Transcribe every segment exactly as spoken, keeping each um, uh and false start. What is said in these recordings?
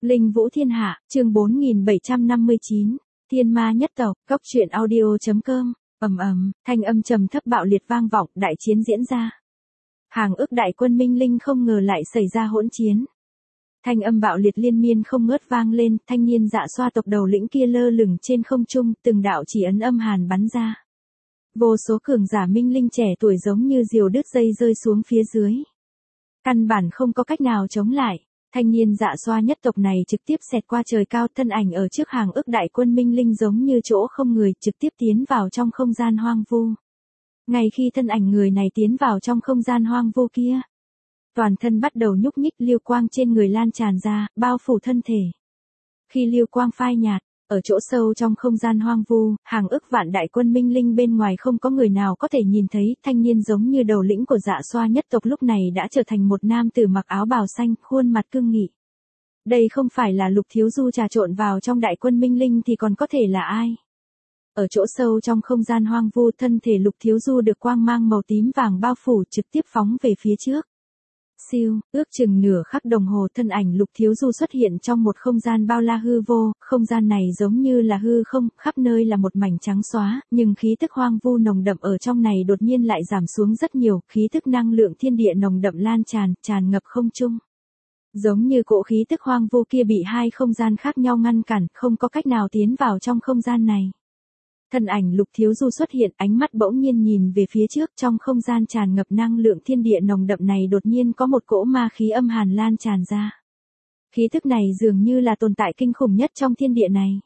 Linh Vũ Thiên Hạ, chương bốn nghìn bảy trăm năm mươi chín, Thiên Ma Nhất Tộc, Cốc truyện audio chấm com, ầm ầm, thanh âm trầm thấp bạo liệt vang vọng, đại chiến diễn ra. Hàng ức đại quân Minh Linh không ngờ lại xảy ra hỗn chiến. Thanh âm bạo liệt liên miên không ngớt vang lên, thanh niên Dạ Xoa tộc đầu lĩnh kia lơ lửng trên không trung, từng đạo chỉ ấn âm hàn bắn ra. Vô số cường giả Minh Linh trẻ tuổi giống như diều đứt dây rơi xuống phía dưới. Căn bản không có cách nào chống lại. Thanh niên Dạ Xoa nhất tộc này trực tiếp xẹt qua trời cao, thân ảnh ở trước hàng ức đại quân Minh Linh giống như chỗ không người, trực tiếp tiến vào trong không gian hoang vu. Ngay khi thân ảnh người này tiến vào trong không gian hoang vu kia, toàn thân bắt đầu nhúc nhích, lưu quang trên người lan tràn ra, bao phủ thân thể. Khi lưu quang phai nhạt, ở chỗ sâu trong không gian hoang vu, hàng ức vạn đại quân Minh Linh bên ngoài không có người nào có thể nhìn thấy, thanh niên giống như đầu lĩnh của Dạ Xoa nhất tộc lúc này đã trở thành một nam tử mặc áo bào xanh, khuôn mặt cương nghị. Đây không phải là Lục Thiếu Du trà trộn vào trong đại quân Minh Linh thì còn có thể là ai? Ở chỗ sâu trong không gian hoang vu, thân thể Lục Thiếu Du được quang mang màu tím vàng bao phủ, trực tiếp phóng về phía trước. Siêu, ước chừng nửa khắc đồng hồ, thân ảnh Lục Thiếu Du xuất hiện trong một không gian bao la hư vô, không gian này giống như là hư không, khắp nơi là một mảnh trắng xóa, nhưng khí tức hoang vu nồng đậm ở trong này đột nhiên lại giảm xuống rất nhiều, khí tức năng lượng thiên địa nồng đậm lan tràn, tràn ngập không trung. Giống như cỗ khí tức hoang vu kia bị hai không gian khác nhau ngăn cản, không có cách nào tiến vào trong không gian này. Thân ảnh Lục Thiếu Du xuất hiện, ánh mắt bỗng nhiên nhìn về phía trước, trong không gian tràn ngập năng lượng thiên địa nồng đậm này đột nhiên có một cỗ ma khí âm hàn lan tràn ra. Khí tức này dường như là tồn tại kinh khủng nhất trong thiên địa này.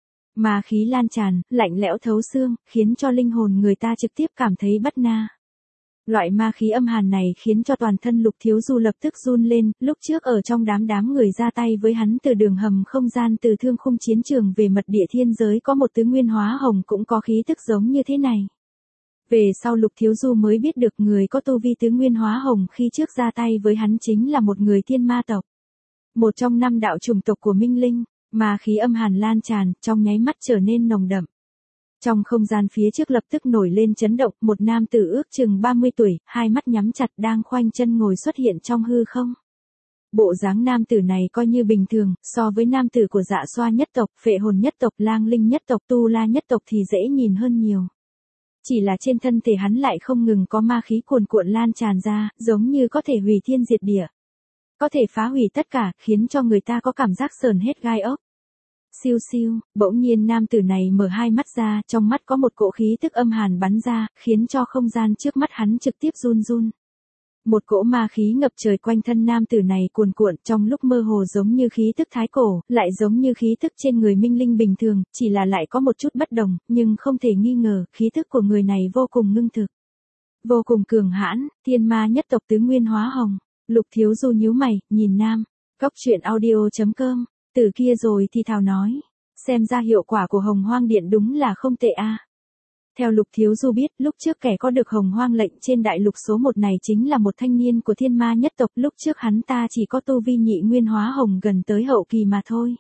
Ma khí lan tràn, lạnh lẽo thấu xương, khiến cho linh hồn người ta trực tiếp cảm thấy bất na. Loại ma khí âm hàn này khiến cho toàn thân Lục Thiếu Du lập tức run lên, lúc trước ở trong đám đám người ra tay với hắn từ đường hầm không gian từ thương khung chiến trường về mật địa thiên giới có một tứ nguyên hóa hồng cũng có khí tức giống như thế này. Về sau Lục Thiếu Du mới biết được người có tu vi tứ nguyên hóa hồng khi trước ra tay với hắn chính là một người thiên ma tộc. Một trong năm đạo chủng tộc của Minh Linh, ma khí âm hàn lan tràn, trong nháy mắt trở nên nồng đậm. Trong không gian phía trước lập tức nổi lên chấn động, một nam tử ước chừng ba mươi tuổi, hai mắt nhắm chặt đang khoanh chân ngồi xuất hiện trong hư không. Bộ dáng nam tử này coi như bình thường, so với nam tử của Dạ Xoa nhất tộc, Phệ Hồn nhất tộc, Lang Linh nhất tộc, Tu La nhất tộc thì dễ nhìn hơn nhiều. Chỉ là trên thân thể hắn lại không ngừng có ma khí cuồn cuộn lan tràn ra, giống như có thể hủy thiên diệt địa. Có thể phá hủy tất cả, khiến cho người ta có cảm giác sờn hết gai ốc. Siêu siêu, bỗng nhiên nam tử này mở hai mắt ra, trong mắt có một cỗ khí tức âm hàn bắn ra, khiến cho không gian trước mắt hắn trực tiếp run run. Một cỗ ma khí ngập trời quanh thân nam tử này cuồn cuộn, trong lúc mơ hồ giống như khí tức thái cổ, lại giống như khí tức trên người Minh Linh bình thường, chỉ là lại có một chút bất đồng, nhưng không thể nghi ngờ, khí tức của người này vô cùng ngưng thực. Vô cùng cường hãn, thiên ma nhất tộc tứ nguyên hóa hồng. Lục Thiếu Du nhíu mày, nhìn nam. Cốc truyện audio chấm com. Từ kia rồi thì thào nói, xem ra hiệu quả của Hồng Hoang Điện đúng là không tệ a. Theo Lục Thiếu Du biết, lúc trước kẻ có được Hồng Hoang lệnh trên đại lục số một này chính là một thanh niên của thiên ma nhất tộc, lúc trước hắn ta chỉ có tu vi nhị nguyên hóa hồng gần tới hậu kỳ mà thôi.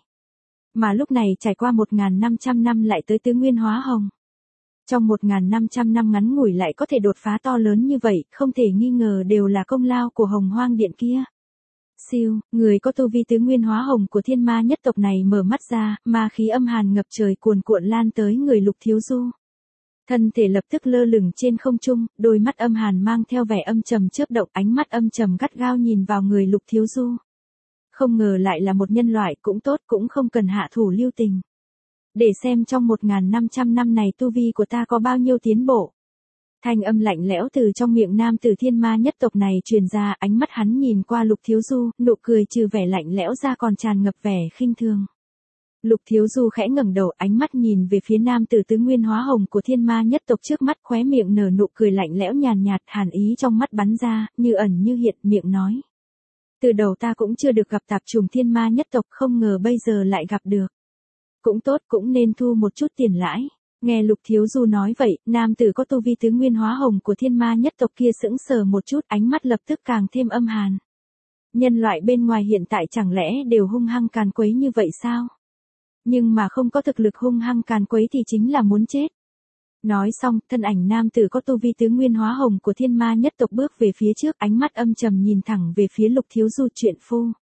Mà lúc này trải qua một nghìn năm trăm năm lại tới tứ nguyên hóa hồng. Trong một nghìn năm trăm năm ngắn ngủi lại có thể đột phá to lớn như vậy, không thể nghi ngờ đều là công lao của Hồng Hoang Điện kia. Siêu, người có tu vi tứ nguyên hóa hồng của thiên ma nhất tộc này mở mắt ra, ma khí âm hàn ngập trời cuồn cuộn lan tới người Lục Thiếu Du. Thân thể lập tức lơ lửng trên không trung, đôi mắt âm hàn mang theo vẻ âm trầm chớp động, ánh mắt âm trầm gắt gao nhìn vào người Lục Thiếu Du. Không ngờ lại là một nhân loại, cũng tốt, cũng không cần hạ thủ lưu tình. Để xem trong một nghìn năm trăm năm này tu vi của ta có bao nhiêu tiến bộ. Thanh âm lạnh lẽo từ trong miệng nam tử thiên ma nhất tộc này truyền ra, ánh mắt hắn nhìn qua Lục Thiếu Du, nụ cười trừ vẻ lạnh lẽo ra còn tràn ngập vẻ khinh thường. Lục Thiếu Du khẽ ngẩng đầu, ánh mắt nhìn về phía nam tử tứ nguyên hóa hồng của thiên ma nhất tộc trước mắt, khóe miệng nở nụ cười lạnh lẽo nhàn nhạt, hàn ý trong mắt bắn ra, như ẩn như hiện, miệng nói. Từ đầu ta cũng chưa được gặp tạp trùng thiên ma nhất tộc, không ngờ bây giờ lại gặp được. Cũng tốt, cũng nên thu một chút tiền lãi. Nghe Lục Thiếu Du nói vậy, nam tử có tu vi tứ nguyên hóa hồng của thiên ma nhất tộc kia sững sờ một chút, ánh mắt lập tức càng thêm âm hàn. Nhân loại bên ngoài hiện tại chẳng lẽ đều hung hăng càn quấy như vậy sao? Nhưng mà không có thực lực hung hăng càn quấy thì chính là muốn chết. Nói xong, thân ảnh nam tử có tu vi tứ nguyên hóa hồng của thiên ma nhất tộc bước về phía trước, ánh mắt âm trầm nhìn thẳng về phía Lục Thiếu Du, chuyện phu.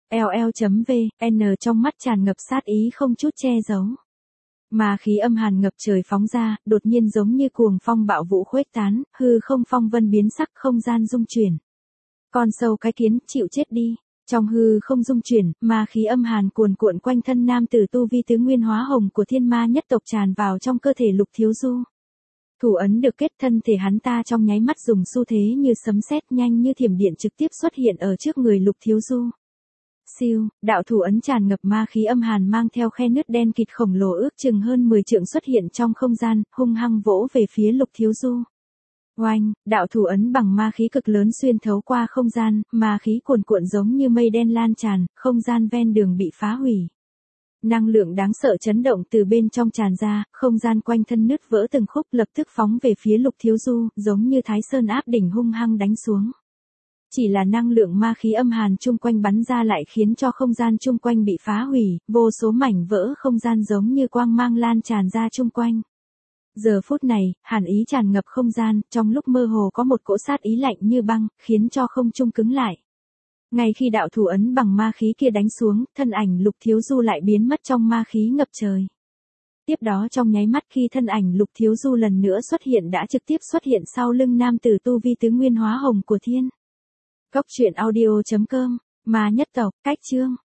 ll.vn trong mắt tràn ngập sát ý không chút che giấu. Ma khí âm hàn ngập trời phóng ra, đột nhiên giống như cuồng phong bạo vũ khuếch tán, hư không phong vân biến sắc, không gian rung chuyển. Con sâu cái kiến, chịu chết đi. Trong hư không rung chuyển, ma khí âm hàn cuồn cuộn quanh thân nam tử tu vi tứ nguyên hóa hồng của thiên ma nhất tộc tràn vào trong cơ thể Lục Thiếu Du. Thủ ấn được kết, thân thể hắn ta trong nháy mắt dùng xu thế như sấm sét, nhanh như thiểm điện trực tiếp xuất hiện ở trước người Lục Thiếu Du. Siêu, đạo thủ ấn tràn ngập ma khí âm hàn mang theo khe nứt đen kịt khổng lồ ước chừng hơn mười trượng xuất hiện trong không gian, hung hăng vỗ về phía Lục Thiếu Du. Oanh, đạo thủ ấn bằng ma khí cực lớn xuyên thấu qua không gian, ma khí cuồn cuộn giống như mây đen lan tràn, không gian ven đường bị phá hủy. Năng lượng đáng sợ chấn động từ bên trong tràn ra, không gian quanh thân nứt vỡ từng khúc lập tức phóng về phía Lục Thiếu Du, giống như Thái Sơn áp đỉnh hung hăng đánh xuống. Chỉ là năng lượng ma khí âm hàn chung quanh bắn ra lại khiến cho không gian chung quanh bị phá hủy, vô số mảnh vỡ không gian giống như quang mang lan tràn ra chung quanh. Giờ phút này, hàn ý tràn ngập không gian, trong lúc mơ hồ có một cỗ sát ý lạnh như băng, khiến cho không trung cứng lại. Ngay khi đạo thủ ấn bằng ma khí kia đánh xuống, thân ảnh Lục Thiếu Du lại biến mất trong ma khí ngập trời. Tiếp đó trong nháy mắt khi thân ảnh Lục Thiếu Du lần nữa xuất hiện đã trực tiếp xuất hiện sau lưng nam tử tu vi tứ nguyên hóa hồng của thiên. Cốc truyện audio chấm com, Ma nhất tộc, cách chương.